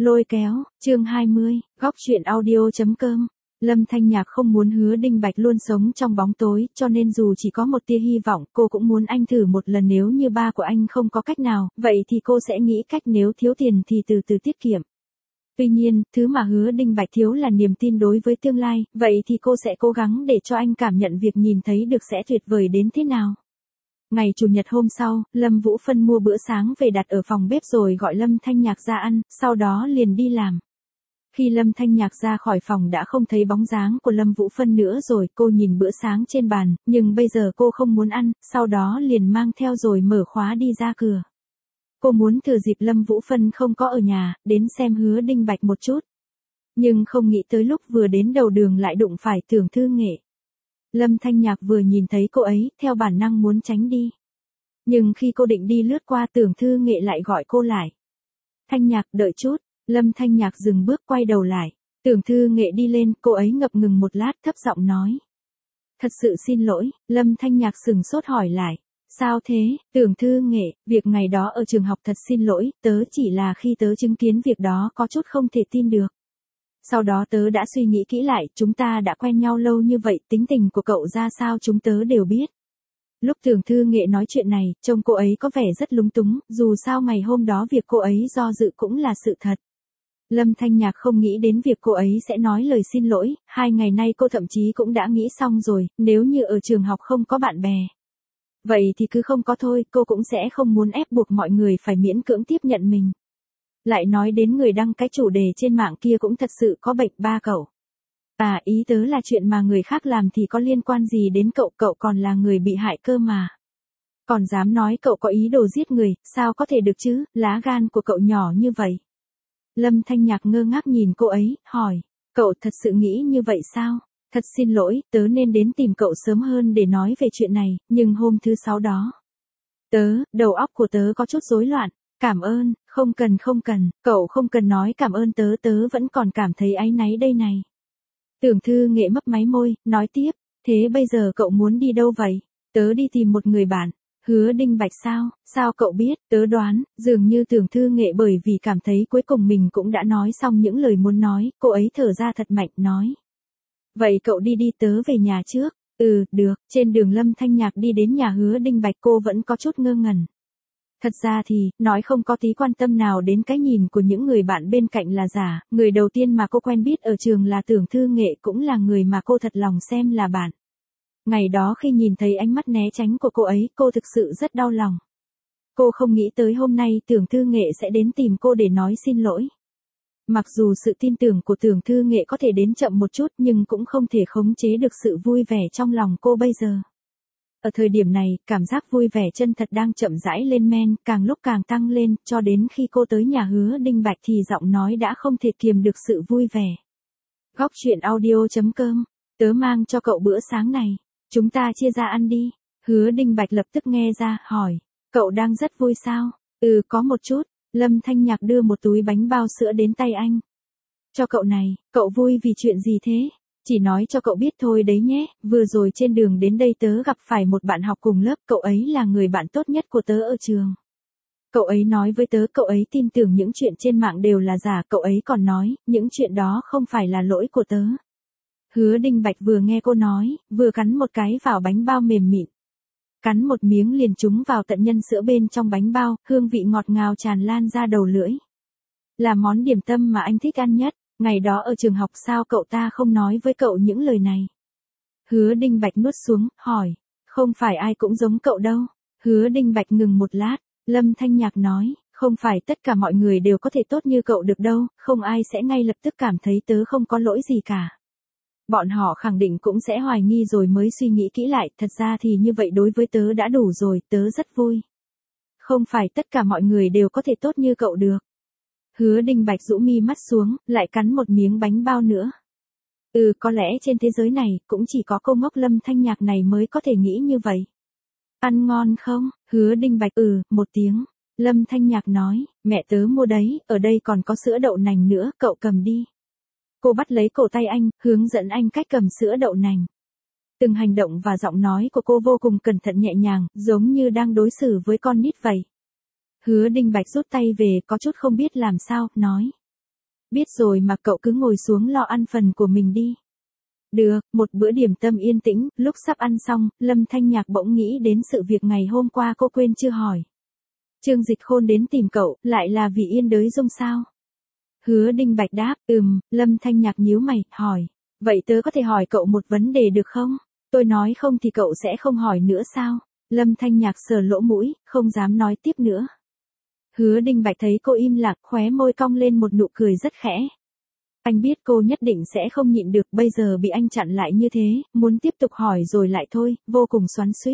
Lôi kéo, chương 20, góc truyện audio.com. Lâm Thanh Nhạc không muốn Hứa Đinh Bạch luôn sống trong bóng tối, cho nên dù chỉ có một tia hy vọng, cô cũng muốn anh thử một lần. Nếu như ba của anh không có cách nào, vậy thì cô sẽ nghĩ cách, nếu thiếu tiền thì từ từ tiết kiệm. Tuy nhiên, thứ mà Hứa Đinh Bạch thiếu là niềm tin đối với tương lai, vậy thì cô sẽ cố gắng để cho anh cảm nhận việc nhìn thấy được sẽ tuyệt vời đến thế nào. Ngày Chủ nhật hôm sau, Lâm Vũ Phân mua bữa sáng về đặt ở phòng bếp rồi gọi Lâm Thanh Nhạc ra ăn, sau đó liền đi làm. Khi Lâm Thanh Nhạc ra khỏi phòng đã không thấy bóng dáng của Lâm Vũ Phân nữa rồi, cô nhìn bữa sáng trên bàn, nhưng bây giờ cô không muốn ăn, sau đó liền mang theo rồi mở khóa đi ra cửa. Cô muốn thừa dịp Lâm Vũ Phân không có ở nhà, đến xem Hứa Đinh Bạch một chút. Nhưng không nghĩ tới lúc vừa đến đầu đường lại đụng phải Tưởng Thư Nghệ. Lâm Thanh Nhạc vừa nhìn thấy cô ấy, theo bản năng muốn tránh đi. Nhưng khi cô định đi lướt qua, Tưởng Thư Nghệ lại gọi cô lại. Thanh Nhạc, đợi chút. Lâm Thanh Nhạc dừng bước quay đầu lại. Tưởng Thư Nghệ đi lên, cô ấy ngập ngừng một lát thấp giọng nói. Thật sự xin lỗi. Lâm Thanh Nhạc sừng sốt hỏi lại. Sao thế? Tưởng Thư Nghệ, việc ngày đó ở trường học thật xin lỗi, tớ chỉ là khi tớ chứng kiến việc đó có chút không thể tin được. Sau đó tớ đã suy nghĩ kỹ lại, chúng ta đã quen nhau lâu như vậy, tính tình của cậu ra sao chúng tớ đều biết. Lúc Tưởng Thư Nghệ nói chuyện này, trông cô ấy có vẻ rất lúng túng, dù sao ngày hôm đó việc cô ấy do dự cũng là sự thật. Lâm Thanh Nhạc không nghĩ đến việc cô ấy sẽ nói lời xin lỗi, 2 ngày nay cô thậm chí cũng đã nghĩ xong rồi, nếu như ở trường học không có bạn bè. Vậy thì cứ không có thôi, cô cũng sẽ không muốn ép buộc mọi người phải miễn cưỡng tiếp nhận mình. Lại nói đến người đăng cái chủ đề trên mạng kia cũng thật sự có bệnh ba cậu. À, ý tớ là chuyện mà người khác làm thì có liên quan gì đến cậu, cậu còn là người bị hại cơ mà. Còn dám nói cậu có ý đồ giết người, sao có thể được chứ, lá gan của cậu nhỏ như vậy. Lâm Thanh Nhạc ngơ ngác nhìn cô ấy, hỏi, cậu thật sự nghĩ như vậy sao? Thật xin lỗi, tớ nên đến tìm cậu sớm hơn để nói về chuyện này, nhưng hôm thứ 6 đó. Đầu óc của tớ có chút rối loạn. Cảm ơn, không cần, cậu không cần nói cảm ơn tớ vẫn còn cảm thấy áy náy đây này. Tưởng Thư Nghệ mấp máy môi, nói tiếp, thế bây giờ cậu muốn đi đâu vậy? Tớ đi tìm một người bạn. Hứa Đinh Bạch sao? Sao cậu biết? Tớ đoán, dường như Tưởng Thư Nghệ bởi vì cảm thấy cuối cùng mình cũng đã nói xong những lời muốn nói, cô ấy thở ra thật mạnh, nói. Vậy cậu đi tớ về nhà trước. Được. Trên đường Lâm Thanh Nhạc đi đến nhà Hứa Đinh Bạch cô vẫn có chút ngơ ngẩn. Thật ra thì, nói không có tí quan tâm nào đến cái nhìn của những người bạn bên cạnh là giả, người đầu tiên mà cô quen biết ở trường là Tưởng Thư Nghệ, cũng là người mà cô thật lòng xem là bạn. Ngày đó khi nhìn thấy ánh mắt né tránh của cô ấy, cô thực sự rất đau lòng. Cô không nghĩ tới hôm nay Tưởng Thư Nghệ sẽ đến tìm cô để nói xin lỗi. Mặc dù sự tin tưởng của Tưởng Thư Nghệ có thể đến chậm một chút nhưng cũng không thể khống chế được sự vui vẻ trong lòng cô bây giờ. Ở thời điểm này, cảm giác vui vẻ chân thật đang chậm rãi lên men, càng lúc càng tăng lên, cho đến khi cô tới nhà Hứa Đinh Bạch thì giọng nói đã không thể kiềm được sự vui vẻ. Góc truyện audio.com, tớ mang cho cậu bữa sáng này, chúng ta chia ra ăn đi. Hứa Đinh Bạch lập tức nghe ra, hỏi, cậu đang rất vui sao? Có một chút. Lâm Thanh Nhạc đưa một túi bánh bao sữa đến tay anh. Cho cậu này, cậu vui vì chuyện gì thế? Chỉ nói cho cậu biết thôi đấy nhé, vừa rồi trên đường đến đây tớ gặp phải một bạn học cùng lớp, cậu ấy là người bạn tốt nhất của tớ ở trường. Cậu ấy nói với tớ cậu ấy tin tưởng những chuyện trên mạng đều là giả, cậu ấy còn nói, những chuyện đó không phải là lỗi của tớ. Hứa Đinh Bạch vừa nghe cô nói, vừa cắn một cái vào bánh bao mềm mịn. Cắn một miếng liền trúng vào tận nhân sữa bên trong bánh bao, hương vị ngọt ngào tràn lan ra đầu lưỡi. Là món điểm tâm mà anh thích ăn nhất. Ngày đó ở trường học sao cậu ta không nói với cậu những lời này? Hứa Đinh Bạch nuốt xuống, hỏi. Không phải ai cũng giống cậu đâu. Hứa Đinh Bạch ngừng một lát. Lâm Thanh Nhạc nói, không phải tất cả mọi người đều có thể tốt như cậu được đâu, không ai sẽ ngay lập tức cảm thấy tớ không có lỗi gì cả. Bọn họ khẳng định cũng sẽ hoài nghi rồi mới suy nghĩ kỹ lại, thật ra thì như vậy đối với tớ đã đủ rồi, tớ rất vui. Không phải tất cả mọi người đều có thể tốt như cậu được. Hứa Đinh Bạch rũ mi mắt xuống, lại cắn một miếng bánh bao nữa. Có lẽ trên thế giới này, cũng chỉ có cô ngốc Lâm Thanh Nhạc này mới có thể nghĩ như vậy. Ăn ngon không? Hứa Đinh Bạch một tiếng. Lâm Thanh Nhạc nói, mẹ tớ mua đấy, ở đây còn có sữa đậu nành nữa, cậu cầm đi. Cô bắt lấy cổ tay anh, hướng dẫn anh cách cầm sữa đậu nành. Từng hành động và giọng nói của cô vô cùng cẩn thận nhẹ nhàng, giống như đang đối xử với con nít vậy. Hứa Đinh Bạch rút tay về, có chút không biết làm sao, nói. Biết rồi mà cậu cứ ngồi xuống lo ăn phần của mình đi. Được, một bữa điểm tâm yên tĩnh, lúc sắp ăn xong, Lâm Thanh Nhạc bỗng nghĩ đến sự việc ngày hôm qua cô quên chưa hỏi. Trương Dịch Khôn đến tìm cậu, lại là vì Yên Đới Dung sao? Hứa Đinh Bạch đáp, Lâm Thanh Nhạc nhíu mày, hỏi. Vậy tớ có thể hỏi cậu một vấn đề được không? Tôi nói không thì cậu sẽ không hỏi nữa sao? Lâm Thanh Nhạc sờ lỗ mũi, không dám nói tiếp nữa. Hứa Đinh Bạch thấy cô im lặng, khóe môi cong lên một nụ cười rất khẽ. Anh biết cô nhất định sẽ không nhịn được, bây giờ bị anh chặn lại như thế, muốn tiếp tục hỏi rồi lại thôi, vô cùng xoắn xuýt.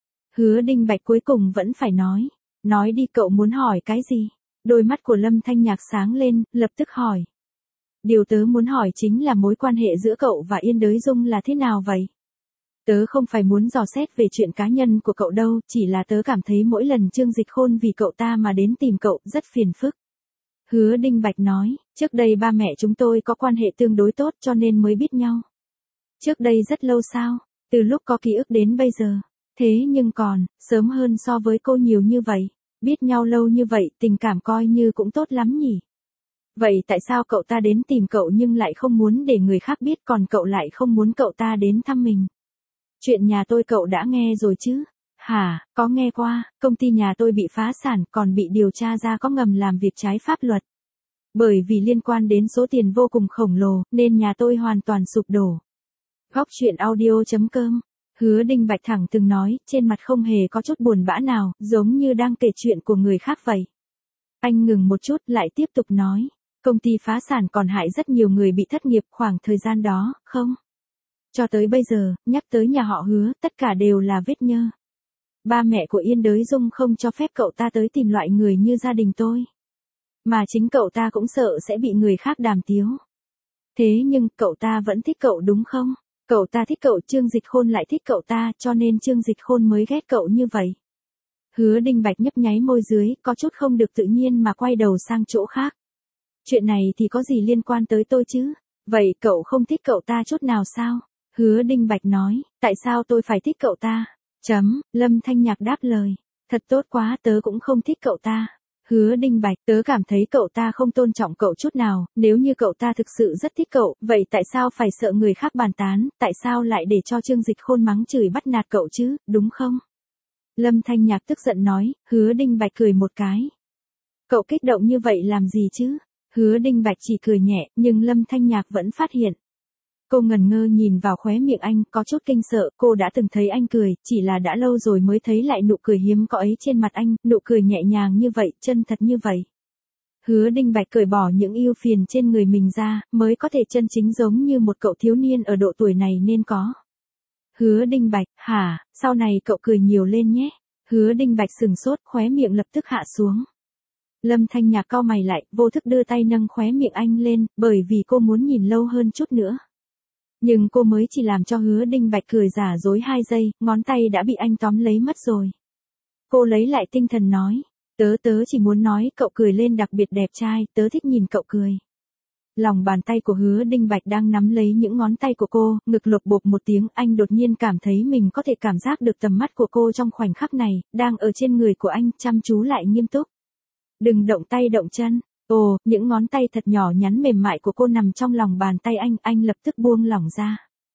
Hứa Đinh Bạch cuối cùng vẫn phải nói. Nói đi, cậu muốn hỏi cái gì? Đôi mắt của Lâm Thanh Nhạc sáng lên, lập tức hỏi. Điều tớ muốn hỏi chính là mối quan hệ giữa cậu và Yên Đới Dung là thế nào vậy? Tớ không phải muốn dò xét về chuyện cá nhân của cậu đâu, chỉ là tớ cảm thấy mỗi lần Trương Dịch Khôn vì cậu ta mà đến tìm cậu rất phiền phức. Hứa Đinh Bạch nói, trước đây ba mẹ chúng tôi có quan hệ tương đối tốt cho nên mới biết nhau. Trước đây rất lâu sao? Từ lúc có ký ức đến bây giờ. Thế nhưng còn, sớm hơn so với cô nhiều như vậy. Biết nhau lâu như vậy, tình cảm coi như cũng tốt lắm nhỉ. Vậy tại sao cậu ta đến tìm cậu nhưng lại không muốn để người khác biết, còn cậu lại không muốn cậu ta đến thăm mình? Chuyện nhà tôi cậu đã nghe rồi chứ? Hả, có nghe qua, công ty nhà tôi bị phá sản còn bị điều tra ra có ngầm làm việc trái pháp luật. Bởi vì liên quan đến số tiền vô cùng khổng lồ, nên nhà tôi hoàn toàn sụp đổ. Góc truyện audio.com. Hứa Đinh Bạch thẳng từng nói, trên mặt không hề có chút buồn bã nào, giống như đang kể chuyện của người khác vậy. Anh ngừng một chút lại tiếp tục nói, công ty phá sản còn hại rất nhiều người bị thất nghiệp khoảng thời gian đó, không? Cho tới bây giờ, nhắc tới nhà họ Hứa, tất cả đều là vết nhơ. Ba mẹ của Yên Đới Dung không cho phép cậu ta tới tìm loại người như gia đình tôi. Mà chính cậu ta cũng sợ sẽ bị người khác đàm tiếu. Thế nhưng, cậu ta vẫn thích cậu đúng không? Cậu ta thích cậu, Trương Dịch Khôn lại thích cậu ta, cho nên Trương Dịch Khôn mới ghét cậu như vậy. Hứa Đinh Bạch nhấp nháy môi dưới, có chút không được tự nhiên mà quay đầu sang chỗ khác. Chuyện này thì có gì liên quan tới tôi chứ? Vậy cậu không thích cậu ta chút nào sao? Hứa Đinh Bạch nói, tại sao tôi phải thích cậu ta? Lâm Thanh Nhạc đáp lời. Thật tốt quá, tớ cũng không thích cậu ta. Hứa Đinh Bạch, tớ cảm thấy cậu ta không tôn trọng cậu chút nào, nếu như cậu ta thực sự rất thích cậu, vậy tại sao phải sợ người khác bàn tán, tại sao lại để cho Trương Dịch Khôn mắng chửi bắt nạt cậu chứ, đúng không? Lâm Thanh Nhạc tức giận nói, Hứa Đinh Bạch cười một cái. Cậu kích động như vậy làm gì chứ? Hứa Đinh Bạch chỉ cười nhẹ, nhưng Lâm Thanh Nhạc vẫn phát hiện. Cô ngần ngơ nhìn vào khóe miệng anh, có chút kinh sợ, cô đã từng thấy anh cười, chỉ là đã lâu rồi mới thấy lại nụ cười hiếm có ấy trên mặt anh, nụ cười nhẹ nhàng như vậy, chân thật như vậy. Hứa Đinh Bạch cởi bỏ những ưu phiền trên người mình ra, mới có thể chân chính giống như một cậu thiếu niên ở độ tuổi này nên có. Hứa Đinh Bạch, hả, sau này cậu cười nhiều lên nhé. Hứa Đinh Bạch sừng sốt, khóe miệng lập tức hạ xuống. Lâm Thanh Nhạc cau mày lại, vô thức đưa tay nâng khóe miệng anh lên, bởi vì cô muốn nhìn lâu hơn chút nữa. Nhưng cô mới chỉ làm cho Hứa Đinh Bạch cười giả dối 2 giây, ngón tay đã bị anh tóm lấy mất rồi. Cô lấy lại tinh thần nói, tớ chỉ muốn nói cậu cười lên đặc biệt đẹp trai, tớ thích nhìn cậu cười. Lòng bàn tay của Hứa Đinh Bạch đang nắm lấy những ngón tay của cô, ngực lột bột một tiếng, anh đột nhiên cảm thấy mình có thể cảm giác được tầm mắt của cô trong khoảnh khắc này, đang ở trên người của anh, chăm chú lại nghiêm túc. Đừng động tay động chân. Ồ, những ngón tay thật nhỏ nhắn mềm mại của cô nằm trong lòng bàn tay anh lập tức buông lỏng ra.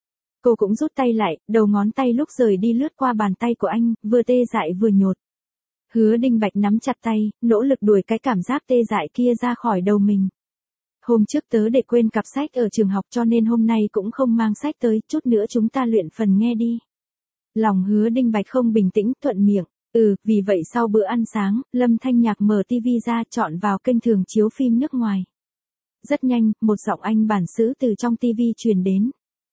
Cô cũng rút tay lại, đầu ngón tay lúc rời đi lướt qua bàn tay của anh, vừa tê dại vừa nhột. Hứa Đinh Bạch nắm chặt tay, nỗ lực đuổi cái cảm giác tê dại kia ra khỏi đầu mình. Hôm trước tớ để quên cặp sách ở trường học cho nên hôm nay cũng không mang sách tới, chút nữa chúng ta luyện phần nghe đi. Lòng Hứa Đinh Bạch không bình tĩnh, thuận miệng. Vì vậy sau bữa ăn sáng, Lâm Thanh Nhạc mở TV ra chọn vào kênh thường chiếu phim nước ngoài. Rất nhanh, một giọng anh bản xứ từ trong TV truyền đến.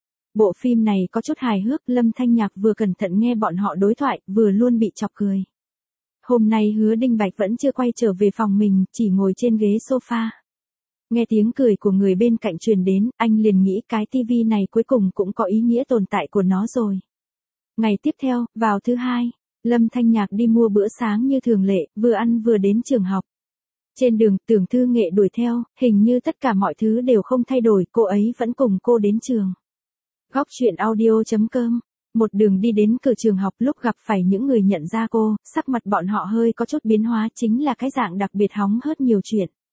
Bộ phim này có chút hài hước, Lâm Thanh Nhạc vừa cẩn thận nghe bọn họ đối thoại, vừa luôn bị chọc cười. Hôm nay Hứa Đinh Bạch vẫn chưa quay trở về phòng mình, chỉ ngồi trên ghế sofa. Nghe tiếng cười của người bên cạnh truyền đến, anh liền nghĩ cái TV này cuối cùng cũng có ý nghĩa tồn tại của nó rồi. Ngày tiếp theo, vào thứ Hai. Lâm Thanh Nhạc đi mua bữa sáng như thường lệ, vừa ăn vừa đến trường học. Trên đường, Tưởng Thư Nghệ đuổi theo, hình như tất cả mọi thứ đều không thay đổi, cô ấy vẫn cùng cô đến trường. Góc truyện audio.com. Một đường đi đến cửa trường học, lúc gặp phải những người nhận ra cô, sắc mặt bọn họ hơi có chút biến hóa, chính là cái dạng đặc biệt hóng hớt nhiều chuyện.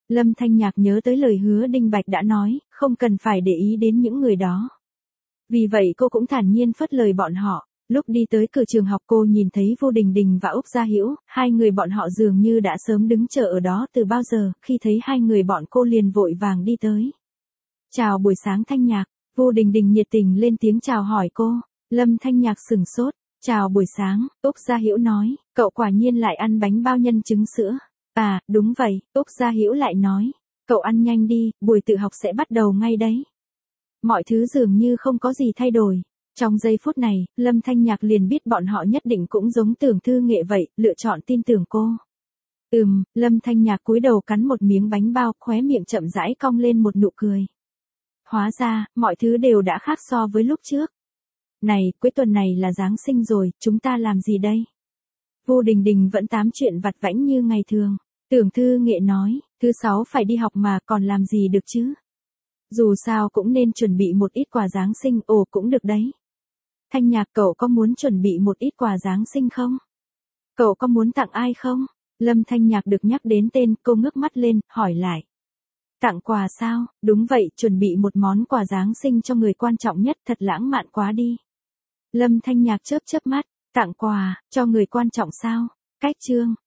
Lâm Thanh Nhạc nhớ tới lời hứa Đinh Bạch đã nói, không cần phải để ý đến những người đó. Vì vậy cô cũng thản nhiên phớt lời bọn họ. Lúc đi tới cửa trường học cô nhìn thấy Vô Đình Đình và Úc Gia Hữu, hai người bọn họ dường như đã sớm đứng chờ ở đó từ bao giờ, khi thấy hai người bọn cô liền vội vàng đi tới. Chào buổi sáng Thanh Nhạc, Vô Đình Đình nhiệt tình lên tiếng chào hỏi cô. Lâm Thanh Nhạc sừng sốt, chào buổi sáng, Úc Gia Hữu nói, cậu quả nhiên lại ăn bánh bao nhân trứng sữa. À, đúng vậy, Úc Gia Hữu lại nói, cậu ăn nhanh đi, buổi tự học sẽ bắt đầu ngay đấy. Mọi thứ dường như không có gì thay đổi. Trong giây phút này, Lâm Thanh Nhạc liền biết bọn họ nhất định cũng giống Tưởng Thư Nghệ vậy, lựa chọn tin tưởng cô. Lâm Thanh Nhạc cúi đầu cắn một miếng bánh bao, khóe miệng chậm rãi cong lên một nụ cười. Hóa ra, mọi thứ đều đã khác so với lúc trước. Này, cuối tuần này là Giáng sinh rồi, chúng ta làm gì đây? Vô Đình Đình vẫn tám chuyện vặt vãnh như ngày thường. Tưởng Thư Nghệ nói, thứ sáu phải đi học mà còn làm gì được chứ? Dù sao cũng nên chuẩn bị một ít quà Giáng sinh, cũng được đấy. Thanh Nhạc cậu có muốn chuẩn bị một ít quà Giáng sinh không? Cậu có muốn tặng ai không? Lâm Thanh Nhạc được nhắc đến tên, cô ngước mắt lên, hỏi lại. Tặng quà sao? Đúng vậy, chuẩn bị một món quà Giáng sinh cho người quan trọng nhất, thật lãng mạn quá đi. Lâm Thanh Nhạc chớp chớp mắt, tặng quà, cho người quan trọng sao? Cách chương.